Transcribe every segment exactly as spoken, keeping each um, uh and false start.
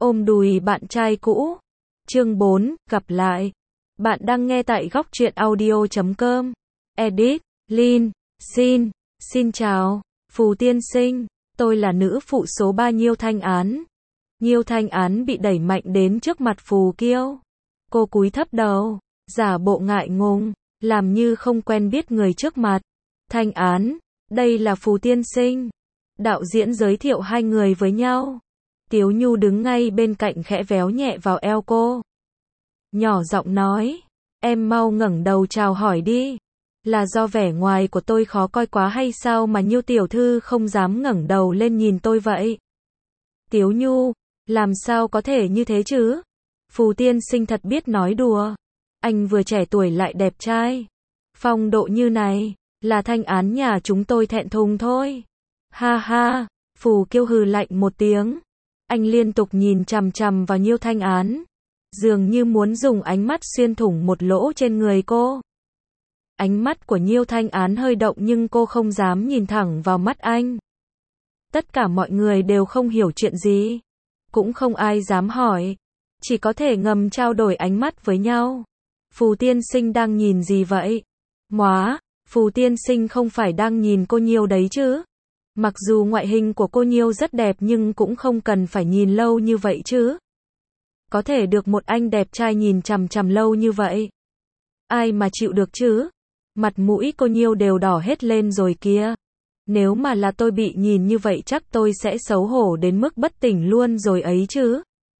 ôm đùi bạn trai cũ. Chương bốn, gặp lại. Bạn đang nghe tại góc truyện audio chấm com. Edit, Lin, Xin, xin chào, Phù tiên sinh, tôi là nữ phụ số ba Nhiêu Thanh Án. Nhiêu Thanh Án bị đẩy mạnh đến trước mặt Phù Kiêu. Cô cúi thấp đầu, giả bộ ngại ngùng, làm như không quen biết người trước mặt. Thanh Án, đây là Phù tiên sinh. Đạo diễn giới thiệu hai người với nhau. Tiếu Nhu đứng ngay bên cạnh khẽ véo nhẹ vào eo cô. Nhỏ giọng nói, em mau ngẩng đầu chào hỏi đi. Là do vẻ ngoài của tôi khó coi quá hay sao mà Nhiêu tiểu thư không dám ngẩng đầu lên nhìn tôi vậy? Tiếu Nhu, làm sao có thể như thế chứ? Phù tiên sinh thật biết nói đùa. Anh vừa trẻ tuổi lại đẹp trai. Phong độ như này, là Thanh Án nhà chúng tôi thẹn thùng thôi. Ha ha, Phù Kiêu hừ lạnh một tiếng. Anh liên tục nhìn chằm chằm vào Nhiêu Thanh Án, dường như muốn dùng ánh mắt xuyên thủng một lỗ trên người cô. Ánh mắt của Nhiêu Thanh Án hơi động nhưng cô không dám nhìn thẳng vào mắt anh. Tất cả mọi người đều không hiểu chuyện gì, cũng không ai dám hỏi, chỉ có thể ngầm trao đổi ánh mắt với nhau. Phù tiên sinh đang nhìn gì vậy? Móa, Phù tiên sinh không phải đang nhìn cô Nhiêu đấy chứ? Mặc dù ngoại hình của cô Nhiêu rất đẹp nhưng cũng không cần phải nhìn lâu như vậy chứ. Có thể được một anh đẹp trai nhìn chằm chằm lâu như vậy, ai mà chịu được chứ? Mặt mũi cô Nhiêu đều đỏ hết lên rồi kia. Nếu mà là tôi bị nhìn như vậy chắc tôi sẽ xấu hổ đến mức bất tỉnh luôn rồi ấy chứ.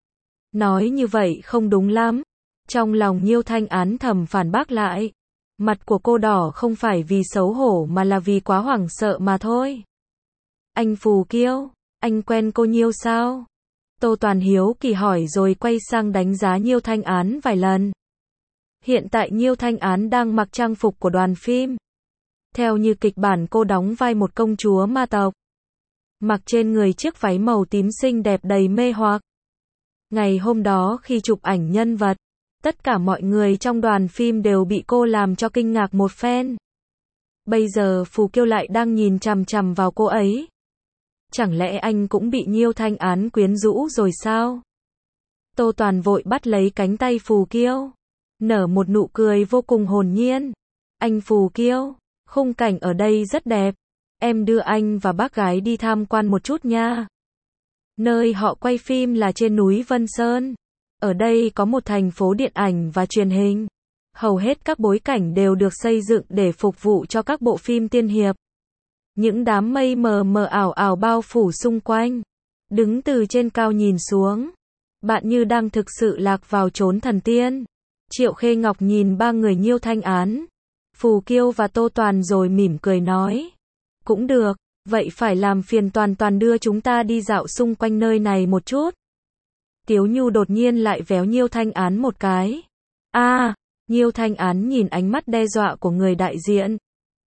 Nói như vậy không đúng lắm. Trong lòng Nhiêu Thanh Án thầm phản bác lại. Mặt của cô đỏ không phải vì xấu hổ mà là vì quá hoảng sợ mà thôi. Anh Phù Kiêu, anh quen cô Nhiêu sao? Tô Toàn hiếu kỳ hỏi rồi quay sang đánh giá Nhiêu Thanh Án vài lần. Hiện tại Nhiêu Thanh Án đang mặc trang phục của đoàn phim. Theo như kịch bản cô đóng vai một công chúa ma tộc. Mặc trên người chiếc váy màu tím xinh đẹp đầy mê hoặc. Ngày hôm đó khi chụp ảnh nhân vật, tất cả mọi người trong đoàn phim đều bị cô làm cho kinh ngạc một phen. Bây giờ Phù Kiêu lại đang nhìn chằm chằm vào cô ấy. Chẳng lẽ anh cũng bị Nhiêu Thanh Án quyến rũ rồi sao? Tô Toàn vội bắt lấy cánh tay Phù Kiêu, nở một nụ cười vô cùng hồn nhiên. Anh Phù Kiêu, khung cảnh ở đây rất đẹp. Em đưa anh và bác gái đi tham quan một chút nha. Nơi họ quay phim là trên núi Vân Sơn. Ở đây có một thành phố điện ảnh và truyền hình. Hầu hết các bối cảnh đều được xây dựng để phục vụ cho các bộ phim tiên hiệp. Những đám mây mờ mờ ảo ảo bao phủ xung quanh. Đứng từ trên cao nhìn xuống, bạn như đang thực sự lạc vào chốn thần tiên. Triệu Khê Ngọc nhìn ba người Nhiêu Thanh Án, Phù Kiêu và Tô Toàn rồi mỉm cười nói. Cũng được, vậy phải làm phiền Toàn Toàn đưa chúng ta đi dạo xung quanh nơi này một chút. Tiếu Nhu đột nhiên lại véo Nhiêu Thanh Án một cái. A, à, Nhiêu Thanh Án nhìn ánh mắt đe dọa của người đại diện.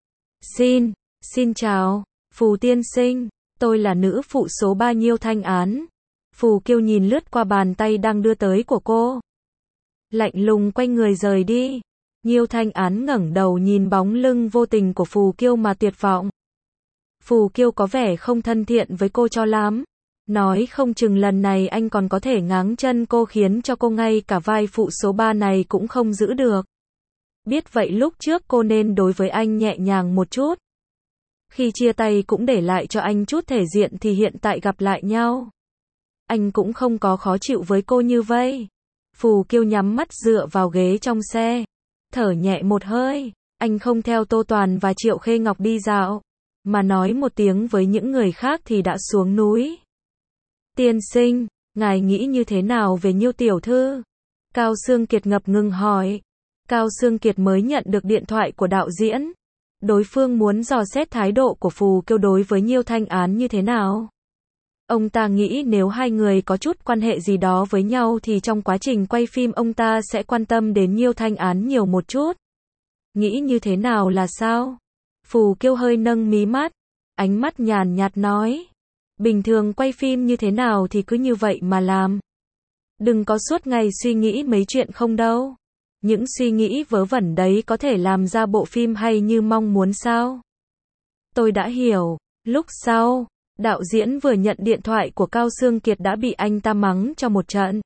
Xin, xin chào, Phù tiên sinh, tôi là nữ phụ số ba Nhiêu Thanh Án. Phù Kiêu nhìn lướt qua bàn tay đang đưa tới của cô, lạnh lùng quay người rời đi. Nhiêu Thanh Án ngẩng đầu nhìn bóng lưng vô tình của Phù Kiêu mà tuyệt vọng. Phù Kiêu có vẻ không thân thiện với cô cho lắm. Nói không chừng lần này anh còn có thể ngáng chân cô khiến cho cô ngay cả vai phụ số ba này cũng không giữ được. Biết vậy lúc trước cô nên đối với anh nhẹ nhàng một chút. Khi chia tay cũng để lại cho anh chút thể diện thì hiện tại gặp lại nhau, anh cũng không có khó chịu với cô như vây. Phù Kiêu nhắm mắt dựa vào ghế trong xe, thở nhẹ một hơi. Anh không theo Tô Toàn và Triệu Khê Ngọc đi dạo, mà nói một tiếng với những người khác thì đã xuống núi. Tiên sinh, ngài nghĩ như thế nào về Nhiêu tiểu thư? Cao Sương Kiệt ngập ngừng hỏi. Cao Sương Kiệt mới nhận được điện thoại của đạo diễn. Đối phương muốn dò xét thái độ của Phù Kiêu đối với Nhiêu Thanh Án như thế nào. Ông ta nghĩ nếu hai người có chút quan hệ gì đó với nhau thì trong quá trình quay phim ông ta sẽ quan tâm đến Nhiêu Thanh Án nhiều một chút. Nghĩ như thế nào là sao? Phù Kiêu hơi nâng mí mắt, ánh mắt nhàn nhạt nói. Bình thường quay phim như thế nào thì cứ như vậy mà làm. Đừng có suốt ngày suy nghĩ mấy chuyện không đâu. Những suy nghĩ vớ vẩn đấy có thể làm ra bộ phim hay như mong muốn sao? Tôi đã hiểu. Lúc sau, Đạo diễn vừa nhận điện thoại của Cao Xương Kiệt đã bị anh ta mắng cho một trận.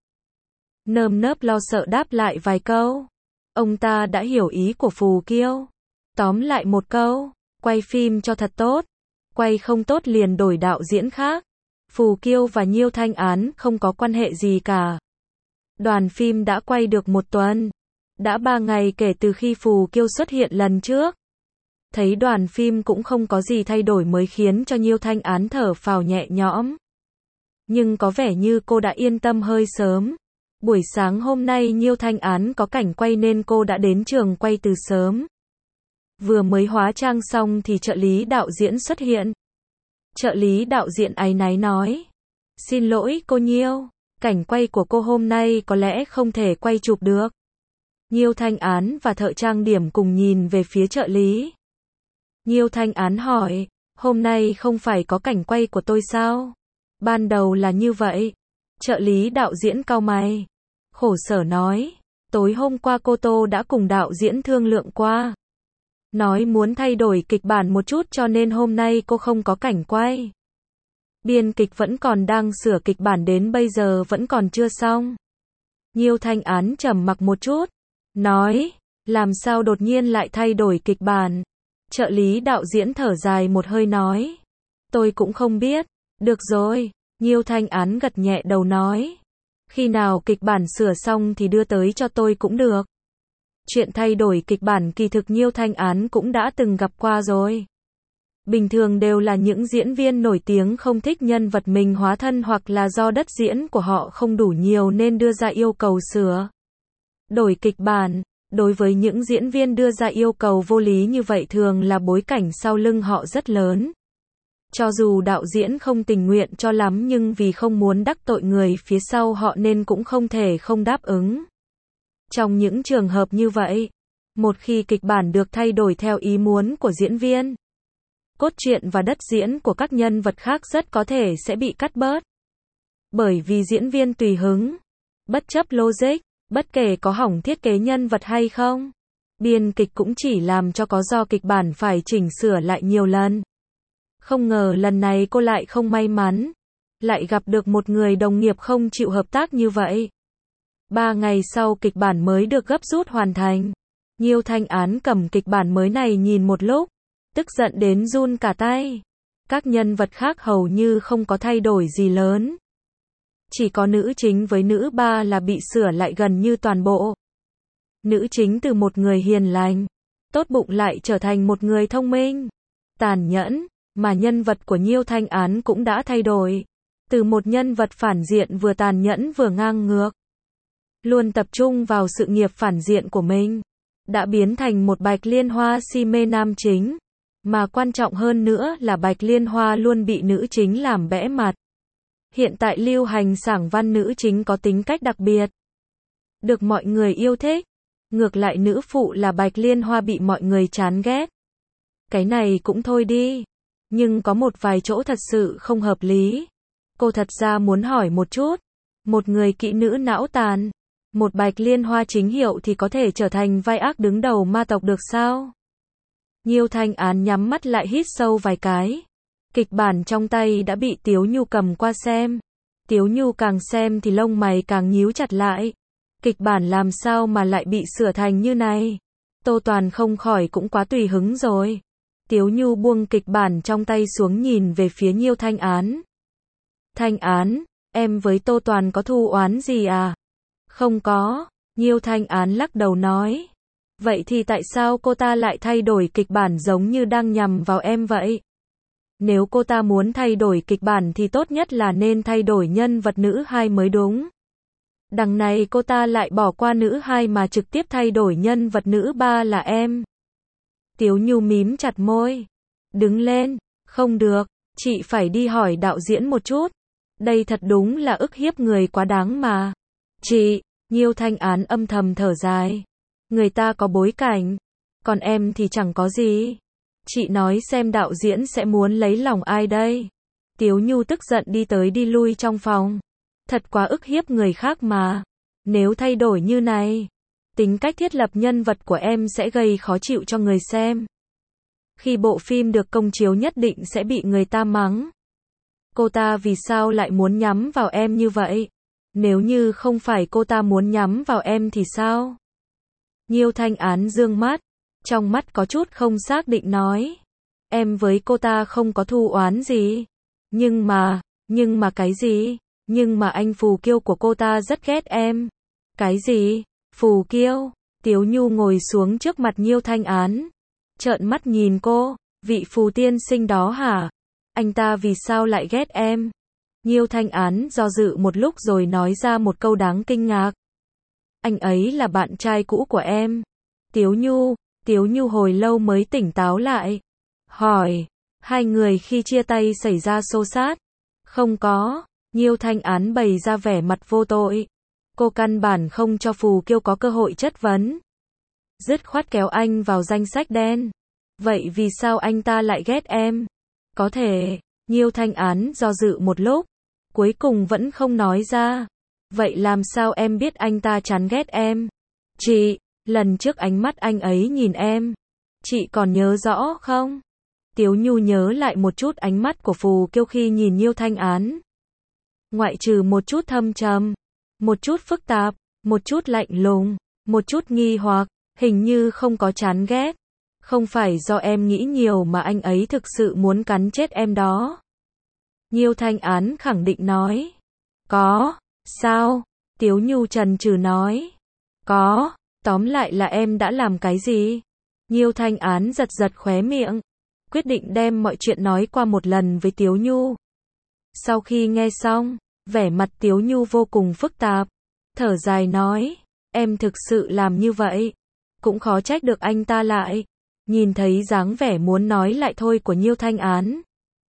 Nơm nớp lo sợ đáp lại vài câu. Ông ta đã hiểu ý của Phù Kiêu. Tóm lại một câu, quay phim cho thật tốt. Quay không tốt liền đổi đạo diễn khác. Phù Kiêu và Nhiêu Thanh Án không có quan hệ gì cả. Đoàn phim đã quay được một tuần. Đã ba ngày kể từ khi Phù Kiêu xuất hiện lần trước. Thấy đoàn phim cũng không có gì thay đổi mới khiến cho Nhiêu Thanh Án thở phào nhẹ nhõm. Nhưng có vẻ như cô đã yên tâm hơi sớm. Buổi sáng hôm nay Nhiêu Thanh Án có cảnh quay nên cô đã đến trường quay từ sớm. Vừa mới hóa trang xong thì trợ lý đạo diễn xuất hiện. Trợ lý đạo diễn áy náy nói. Xin lỗi cô Nhiêu, cảnh quay của cô hôm nay có lẽ không thể quay chụp được. Nhiêu Thanh Án và thợ trang điểm cùng nhìn về phía trợ lý. Nhiêu Thanh Án hỏi, hôm nay không phải có cảnh quay của tôi sao? Ban đầu là như vậy. Trợ lý đạo diễn cau mày. Khổ sở nói, tối hôm qua cô Tô đã cùng đạo diễn thương lượng qua. Nói muốn thay đổi kịch bản một chút cho nên hôm nay cô không có cảnh quay. Biên kịch vẫn còn đang sửa kịch bản đến bây giờ vẫn còn chưa xong. Nhiêu Thanh Án trầm mặc một chút. Nói, làm sao đột nhiên lại thay đổi kịch bản? Trợ lý đạo diễn thở dài một hơi nói. Tôi cũng không biết. Được rồi, Nhiêu Thanh Án gật nhẹ đầu nói. Khi nào kịch bản sửa xong thì đưa tới cho tôi cũng được. Chuyện thay đổi kịch bản kỳ thực Nhiêu Thanh Án cũng đã từng gặp qua rồi. Bình thường đều là những diễn viên nổi tiếng không thích nhân vật mình hóa thân hoặc là do đất diễn của họ không đủ nhiều nên đưa ra yêu cầu sửa. Đổi kịch bản. Đối với những diễn viên đưa ra yêu cầu vô lý như vậy thường là bối cảnh sau lưng họ rất lớn. Cho dù đạo diễn không tình nguyện cho lắm nhưng vì không muốn đắc tội người phía sau họ nên cũng không thể không đáp ứng. Trong những trường hợp như vậy, một khi kịch bản được thay đổi theo ý muốn của diễn viên, cốt truyện và đất diễn của các nhân vật khác rất có thể sẽ bị cắt bớt. Bởi vì diễn viên tùy hứng, bất chấp logic, bất kể có hỏng thiết kế nhân vật hay không, biên kịch cũng chỉ làm cho có do kịch bản phải chỉnh sửa lại nhiều lần. Không ngờ lần này cô lại không may mắn, lại gặp được một người đồng nghiệp không chịu hợp tác như vậy. Ba ngày sau kịch bản mới được gấp rút hoàn thành. Nhiêu Thanh Án cầm kịch bản mới này nhìn một lúc, tức giận đến run cả tay. Các nhân vật khác hầu như không có thay đổi gì lớn. Chỉ có nữ chính với nữ ba là bị sửa lại gần như toàn bộ. Nữ chính từ một người hiền lành, tốt bụng lại trở thành một người thông minh, tàn nhẫn, mà nhân vật của Nhiêu Thanh Án cũng đã thay đổi. Từ một nhân vật phản diện vừa tàn nhẫn vừa ngang ngược, luôn tập trung vào sự nghiệp phản diện của mình, đã biến thành một Bạch Liên Hoa si mê nam chính. Mà quan trọng hơn nữa là Bạch Liên Hoa luôn bị nữ chính làm bẽ mặt. Hiện tại lưu hành sảng văn nữ chính có tính cách đặc biệt, được mọi người yêu thích. Ngược lại nữ phụ là Bạch Liên Hoa bị mọi người chán ghét. Cái này cũng thôi đi. Nhưng có một vài chỗ thật sự không hợp lý. Cô thật ra muốn hỏi một chút. Một người kỹ nữ não tàn, một Bạch Liên Hoa chính hiệu thì có thể trở thành vai ác đứng đầu ma tộc được sao? Nhiêu Thanh Án nhắm mắt lại hít sâu vài cái. Kịch bản trong tay đã bị Tiếu Nhu cầm qua xem. Tiếu Nhu càng xem thì lông mày càng nhíu chặt lại. Kịch bản làm sao mà lại bị sửa thành như này? Tô Toàn không khỏi cũng quá tùy hứng rồi. Tiếu Nhu buông kịch bản trong tay xuống nhìn về phía Nhiêu Thanh Án. Thanh Án, em với Tô Toàn có thù oán gì à? Không có, Nhiêu Thanh Án lắc đầu nói. Vậy thì tại sao cô ta lại thay đổi kịch bản giống như đang nhằm vào em vậy? Nếu cô ta muốn thay đổi kịch bản thì tốt nhất là nên thay đổi nhân vật nữ hai mới đúng. Đằng này cô ta lại bỏ qua nữ hai mà trực tiếp thay đổi nhân vật nữ ba là em. Tiếu Nhu mím chặt môi. Đứng lên, không được, chị phải đi hỏi đạo diễn một chút. Đây thật đúng là ức hiếp người quá đáng mà. Chị, Nhiêu Thanh Án âm thầm thở dài. Người ta có bối cảnh, còn em thì chẳng có gì. Chị nói xem đạo diễn sẽ muốn lấy lòng ai đây? Tiếu Nhu tức giận đi tới đi lui trong phòng. Thật quá ức hiếp người khác mà. Nếu thay đổi như này, tính cách thiết lập nhân vật của em sẽ gây khó chịu cho người xem. Khi bộ phim được công chiếu nhất định sẽ bị người ta mắng. Cô ta vì sao lại muốn nhắm vào em như vậy? Nếu như không phải cô ta muốn nhắm vào em thì sao? Nhiêu Thanh Án dương mắt, trong mắt có chút không xác định nói. Em với cô ta không có thù oán gì. Nhưng mà, nhưng mà cái gì? Nhưng mà anh Phù Kiêu của cô ta rất ghét em. Cái gì? Phù Kiêu? Tiếu Nhu ngồi xuống trước mặt Nhiêu Thanh Án. Trợn mắt nhìn cô, vị phù tiên sinh đó hả? Anh ta vì sao lại ghét em? Nhiêu Thanh Án do dự một lúc rồi nói ra một câu đáng kinh ngạc. Anh ấy là bạn trai cũ của em. Tiếu Nhu, Tiếu Nhu hồi lâu mới tỉnh táo lại. Hỏi, hai người khi chia tay xảy ra xô xát? Không có. Nhiêu Thanh Án bày ra vẻ mặt vô tội. Cô căn bản không cho Phù Kiêu có cơ hội chất vấn. Dứt khoát kéo anh vào danh sách đen. Vậy vì sao anh ta lại ghét em? Có thể, Nhiêu Thanh Án do dự một lúc, cuối cùng vẫn không nói ra. Vậy làm sao em biết anh ta chán ghét em? Chị, lần trước ánh mắt anh ấy nhìn em, chị còn nhớ rõ không? Tiếu Nhu nhớ lại một chút ánh mắt của Phù Kiêu khi nhìn Nhiêu Thanh Án. Ngoại trừ một chút thâm trầm, một chút phức tạp, một chút lạnh lùng, một chút nghi hoặc, hình như không có chán ghét. Không phải do em nghĩ nhiều mà anh ấy thực sự muốn cắn chết em đó. Nhiêu Thanh Án khẳng định nói. Có, sao? Tiếu Nhu chần chừ nói. Có, tóm lại là em đã làm cái gì? Nhiêu Thanh Án giật giật khóe miệng, quyết định đem mọi chuyện nói qua một lần với Tiếu Nhu. Sau khi nghe xong, vẻ mặt Tiếu Nhu vô cùng phức tạp, thở dài nói, em thực sự làm như vậy, cũng khó trách được anh ta lại. Nhìn thấy dáng vẻ muốn nói lại thôi của Nhiêu Thanh Án,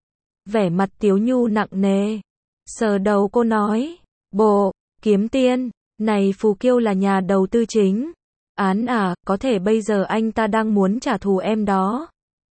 vẻ mặt Tiếu Nhu nặng nề, sờ đầu cô nói, bộ, kiếm tiên, này Phù Kiêu là nhà đầu tư chính. Án à, có thể bây giờ anh ta đang muốn trả thù em đó.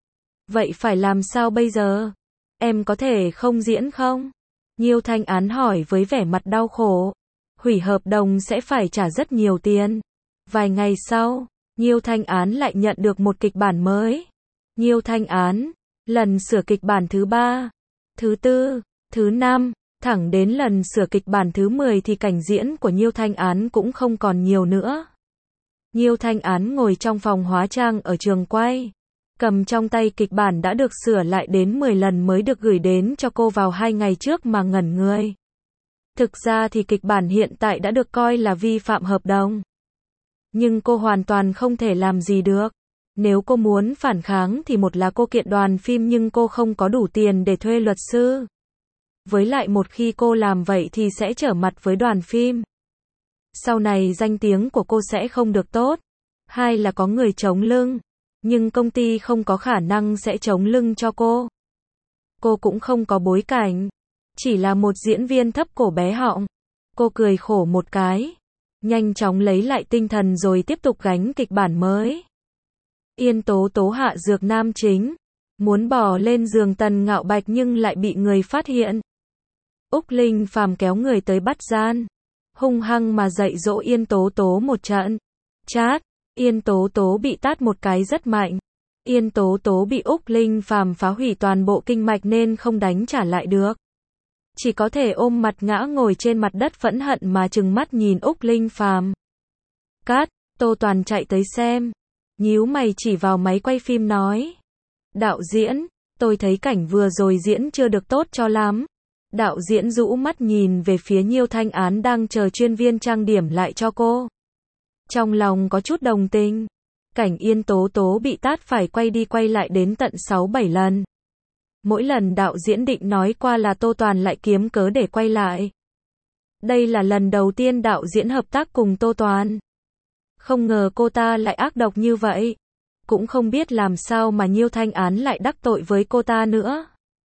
Vậy phải làm sao bây giờ? Em có thể không diễn không? Nhiêu Thanh Án hỏi với vẻ mặt đau khổ. Hủy hợp đồng sẽ phải trả rất nhiều tiền. Vài ngày sau, Nhiêu Thanh Án lại nhận được một kịch bản mới. Nhiêu Thanh Án, lần sửa kịch bản thứ ba, thứ tư, thứ năm, thẳng đến lần sửa kịch bản thứ mười thì cảnh diễn của Nhiêu Thanh Án cũng không còn nhiều nữa. Nhiêu Thanh Án ngồi trong phòng hóa trang ở trường quay, cầm trong tay kịch bản đã được sửa lại đến mười lần mới được gửi đến cho cô vào hai ngày trước mà ngẩn người. Thực ra thì kịch bản hiện tại đã được coi là vi phạm hợp đồng. Nhưng cô hoàn toàn không thể làm gì được. Nếu cô muốn phản kháng thì một là cô kiện đoàn phim nhưng cô không có đủ tiền để thuê luật sư. Với lại một khi cô làm vậy thì sẽ trở mặt với đoàn phim. Sau này danh tiếng của cô sẽ không được tốt. Hai là có người chống lưng. Nhưng công ty không có khả năng sẽ chống lưng cho cô. Cô cũng không có bối cảnh. Chỉ là một diễn viên thấp cổ bé họng. Cô cười khổ một cái. Nhanh chóng lấy lại tinh thần rồi tiếp tục gánh kịch bản mới. Yên Tố Tố hạ dược nam chính. Muốn bỏ lên giường Tần Ngạo Bạch nhưng lại bị người phát hiện. Úc Linh Phàm kéo người tới bắt gian. Hung hăng mà dạy dỗ Yên Tố Tố một trận. Chát, Yên Tố Tố bị tát một cái rất mạnh. Yên Tố Tố bị Úc Linh Phàm phá hủy toàn bộ kinh mạch nên không đánh trả lại được. Chỉ có thể ôm mặt ngã ngồi trên mặt đất phẫn hận mà trừng mắt nhìn Úc Linh Phàm. Cát, Tô Toàn chạy tới xem. Nhíu mày chỉ vào máy quay phim nói. Đạo diễn, tôi thấy cảnh vừa rồi diễn chưa được tốt cho lắm. Đạo diễn rũ mắt nhìn về phía Nhiêu Thanh Án đang chờ chuyên viên trang điểm lại cho cô. Trong lòng có chút đồng tình. Cảnh Yên Tố Tố bị tát phải quay đi quay lại đến tận sáu bảy lần. Mỗi lần đạo diễn định nói qua là Tô Toàn lại kiếm cớ để quay lại. Đây là lần đầu tiên đạo diễn hợp tác cùng Tô Toàn. Không ngờ cô ta lại ác độc như vậy. Cũng không biết làm sao mà Nhiêu Thanh Án lại đắc tội với cô ta nữa.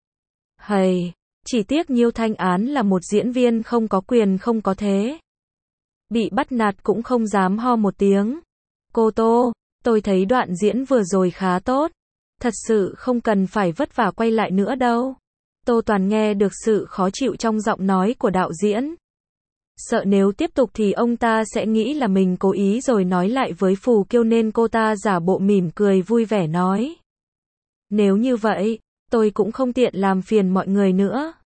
Hầy, chỉ tiếc Nhiêu Thanh Án là một diễn viên không có quyền không có thế. Bị bắt nạt cũng không dám ho một tiếng. Cô Tô, tôi thấy đoạn diễn vừa rồi khá tốt. Thật sự không cần phải vất vả quay lại nữa đâu. Tô Toàn nghe được sự khó chịu trong giọng nói của đạo diễn. Sợ nếu tiếp tục thì ông ta sẽ nghĩ là mình cố ý rồi nói lại với Phù Kiêu nên cô ta giả bộ mỉm cười vui vẻ nói. Nếu như vậy, tôi cũng không tiện làm phiền mọi người nữa.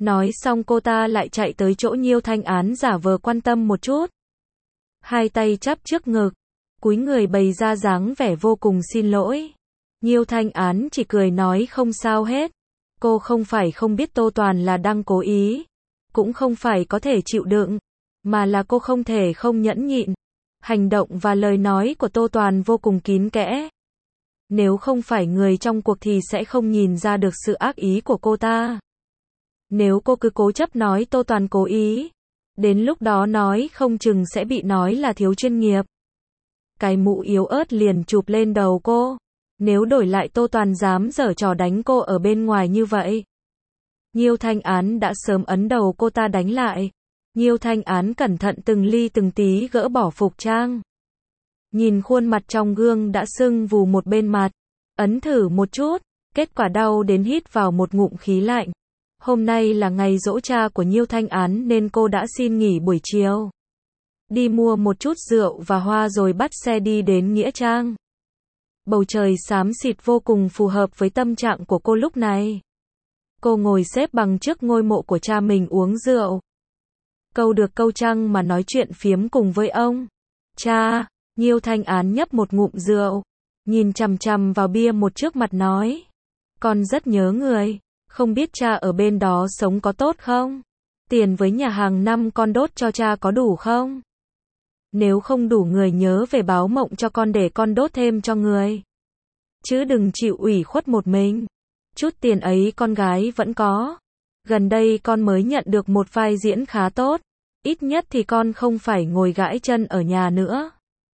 Nói xong cô ta lại chạy tới chỗ Nhiêu Thanh Án giả vờ quan tâm một chút. Hai tay chắp trước ngực, cúi người bày ra dáng vẻ vô cùng xin lỗi. Nhiêu Thanh Án chỉ cười nói không sao hết. Cô không phải không biết Tô Toàn là đang cố ý, cũng không phải có thể chịu đựng, mà là cô không thể không nhẫn nhịn. Hành động và lời nói của Tô Toàn vô cùng kín kẽ. Nếu không phải người trong cuộc thì sẽ không nhìn ra được sự ác ý của cô ta. Nếu cô cứ cố chấp nói Tô Toàn cố ý, đến lúc đó nói không chừng sẽ bị nói là thiếu chuyên nghiệp. Cái mũ yếu ớt liền chụp lên đầu cô. Nếu đổi lại Tô Toàn dám giở trò đánh cô ở bên ngoài như vậy, Nhiêu Thanh Án đã sớm ấn đầu cô ta đánh lại. Nhiêu Thanh Án cẩn thận từng ly từng tí gỡ bỏ phục trang. Nhìn khuôn mặt trong gương đã sưng vù một bên mặt, ấn thử một chút, kết quả đau đến hít vào một ngụm khí lạnh. Hôm nay là ngày giỗ cha của Nhiêu Thanh Án nên cô đã xin nghỉ buổi chiều. Đi mua một chút rượu và hoa rồi bắt xe đi đến Nghĩa Trang. Bầu trời xám xịt vô cùng phù hợp với tâm trạng của cô lúc này. Cô ngồi xếp bằng trước ngôi mộ của cha mình uống rượu. Câu được câu trăng mà nói chuyện phiếm cùng với ông. Cha, Nhiêu Thanh Án nhấp một ngụm rượu, nhìn chằm chằm vào bia một trước mặt nói. Con rất nhớ người, không biết cha ở bên đó sống có tốt không? Tiền với nhà hàng năm con đốt cho cha có đủ không? Nếu không đủ người nhớ về báo mộng cho con để con đốt thêm cho người. Chứ đừng chịu ủy khuất một mình. Chút tiền ấy con gái vẫn có. Gần đây con mới nhận được một vai diễn khá tốt. Ít nhất thì con không phải ngồi gãi chân ở nhà nữa.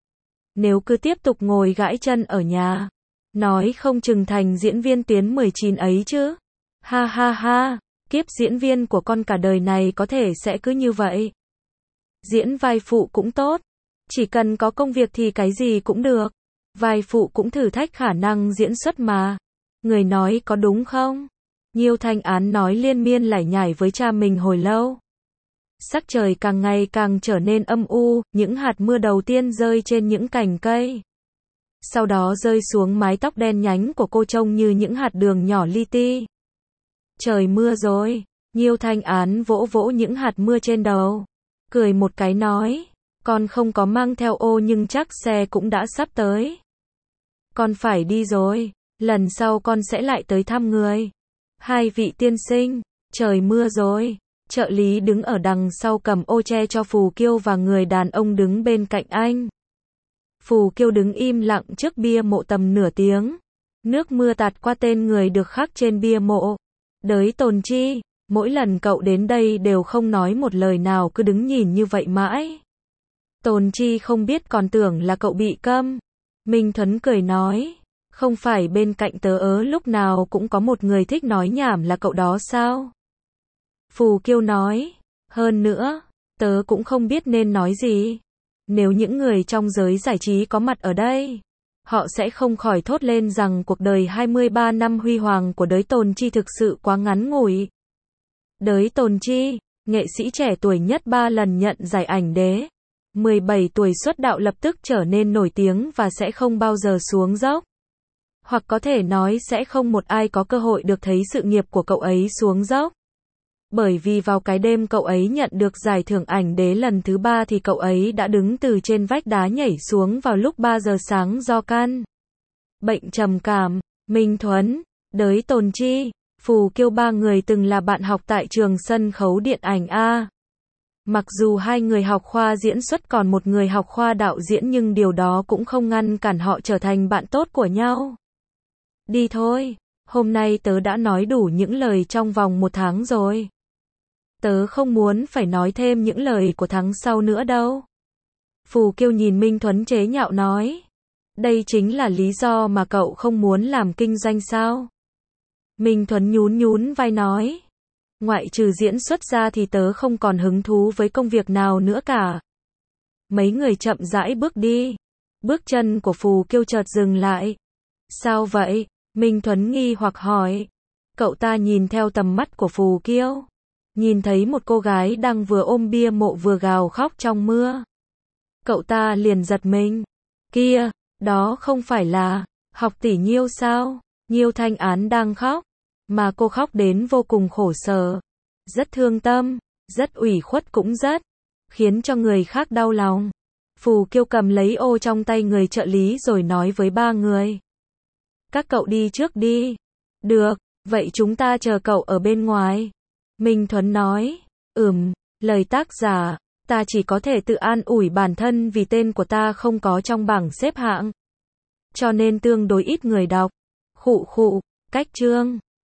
Nếu cứ tiếp tục ngồi gãi chân ở nhà, nói không chừng thành diễn viên tuyến mười chín ấy chứ. Ha ha ha, kiếp diễn viên của con cả đời này có thể sẽ cứ như vậy. Diễn vai phụ cũng tốt. Chỉ cần có công việc thì cái gì cũng được. Vai phụ cũng thử thách khả năng diễn xuất mà. Người nói có đúng không? Nhiêu Thanh Án nói liên miên lải nhải với cha mình hồi lâu. Sắc trời càng ngày càng trở nên âm u, những hạt mưa đầu tiên rơi trên những cành cây. Sau đó rơi xuống mái tóc đen nhánh của cô trông như những hạt đường nhỏ li ti. Trời mưa rồi, Nhiêu Thanh Án vỗ vỗ những hạt mưa trên đầu. Cười một cái nói, con không có mang theo ô nhưng chắc xe cũng đã sắp tới. Con phải đi rồi, lần sau con sẽ lại tới thăm người. Hai vị tiên sinh, trời mưa rồi. Trợ lý đứng ở đằng sau cầm ô che cho Phù Kiêu và người đàn ông đứng bên cạnh anh. Phù Kiêu đứng im lặng trước bia mộ tầm nửa tiếng. Nước mưa tạt qua tên người được khắc trên bia mộ. Đới Tồn Chi, mỗi lần cậu đến đây đều không nói một lời nào cứ đứng nhìn như vậy mãi. Tồn Chi không biết còn tưởng là cậu bị câm. Minh Thuấn cười nói, không phải bên cạnh tớ ớ lúc nào cũng có một người thích nói nhảm là cậu đó sao? Phù Kiêu nói, hơn nữa, tớ cũng không biết nên nói gì. Nếu những người trong giới giải trí có mặt ở đây, họ sẽ không khỏi thốt lên rằng cuộc đời hai mươi ba năm huy hoàng của Đới Tồn Chi thực sự quá ngắn ngủi. Đới Tồn Chi, nghệ sĩ trẻ tuổi nhất ba lần nhận giải ảnh đế. mười bảy tuổi xuất đạo lập tức trở nên nổi tiếng và sẽ không bao giờ xuống dốc. Hoặc có thể nói sẽ không một ai có cơ hội được thấy sự nghiệp của cậu ấy xuống dốc. Bởi vì vào cái đêm cậu ấy nhận được giải thưởng ảnh đế lần thứ ba thì cậu ấy đã đứng từ trên vách đá nhảy xuống vào lúc ba giờ sáng do căn bệnh trầm cảm. Minh Thuấn, Đới Tồn Chi, Phù Kiêu ba người từng là bạn học tại trường sân khấu điện ảnh A. Mặc dù hai người học khoa diễn xuất còn một người học khoa đạo diễn nhưng điều đó cũng không ngăn cản họ trở thành bạn tốt của nhau. Đi thôi, hôm nay tớ đã nói đủ những lời trong vòng một tháng rồi. Tớ không muốn phải nói thêm những lời của tháng sau nữa đâu. Phù Kiêu nhìn Minh Thuấn chế nhạo nói. Đây chính là lý do mà cậu không muốn làm kinh doanh sao? Minh Thuấn nhún nhún vai nói. Ngoại trừ diễn xuất ra thì tớ không còn hứng thú với công việc nào nữa cả. Mấy người chậm rãi bước đi. Bước chân của Phù Kiêu chợt dừng lại. Sao vậy? Minh Thuấn nghi hoặc hỏi. Cậu ta nhìn theo tầm mắt của Phù Kiêu. Nhìn thấy một cô gái đang vừa ôm bia mộ vừa gào khóc trong mưa. Cậu ta liền giật mình. Kia, đó không phải là học tỷ Nhiêu sao? Nhiêu Thanh Án đang khóc. Mà cô khóc đến vô cùng khổ sở. rất thương tâm, rất ủy khuất cũng rất khiến cho người khác đau lòng. Phù Kiêu cầm lấy ô trong tay người trợ lý rồi nói với ba người. Các cậu đi trước đi. Được, vậy chúng ta chờ cậu ở bên ngoài. Minh Thuấn nói. Ừm, lời tác giả, ta chỉ có thể tự an ủi bản thân vì tên của ta không có trong bảng xếp hạng. Cho nên tương đối ít người đọc. Khụ khụ, cách chương.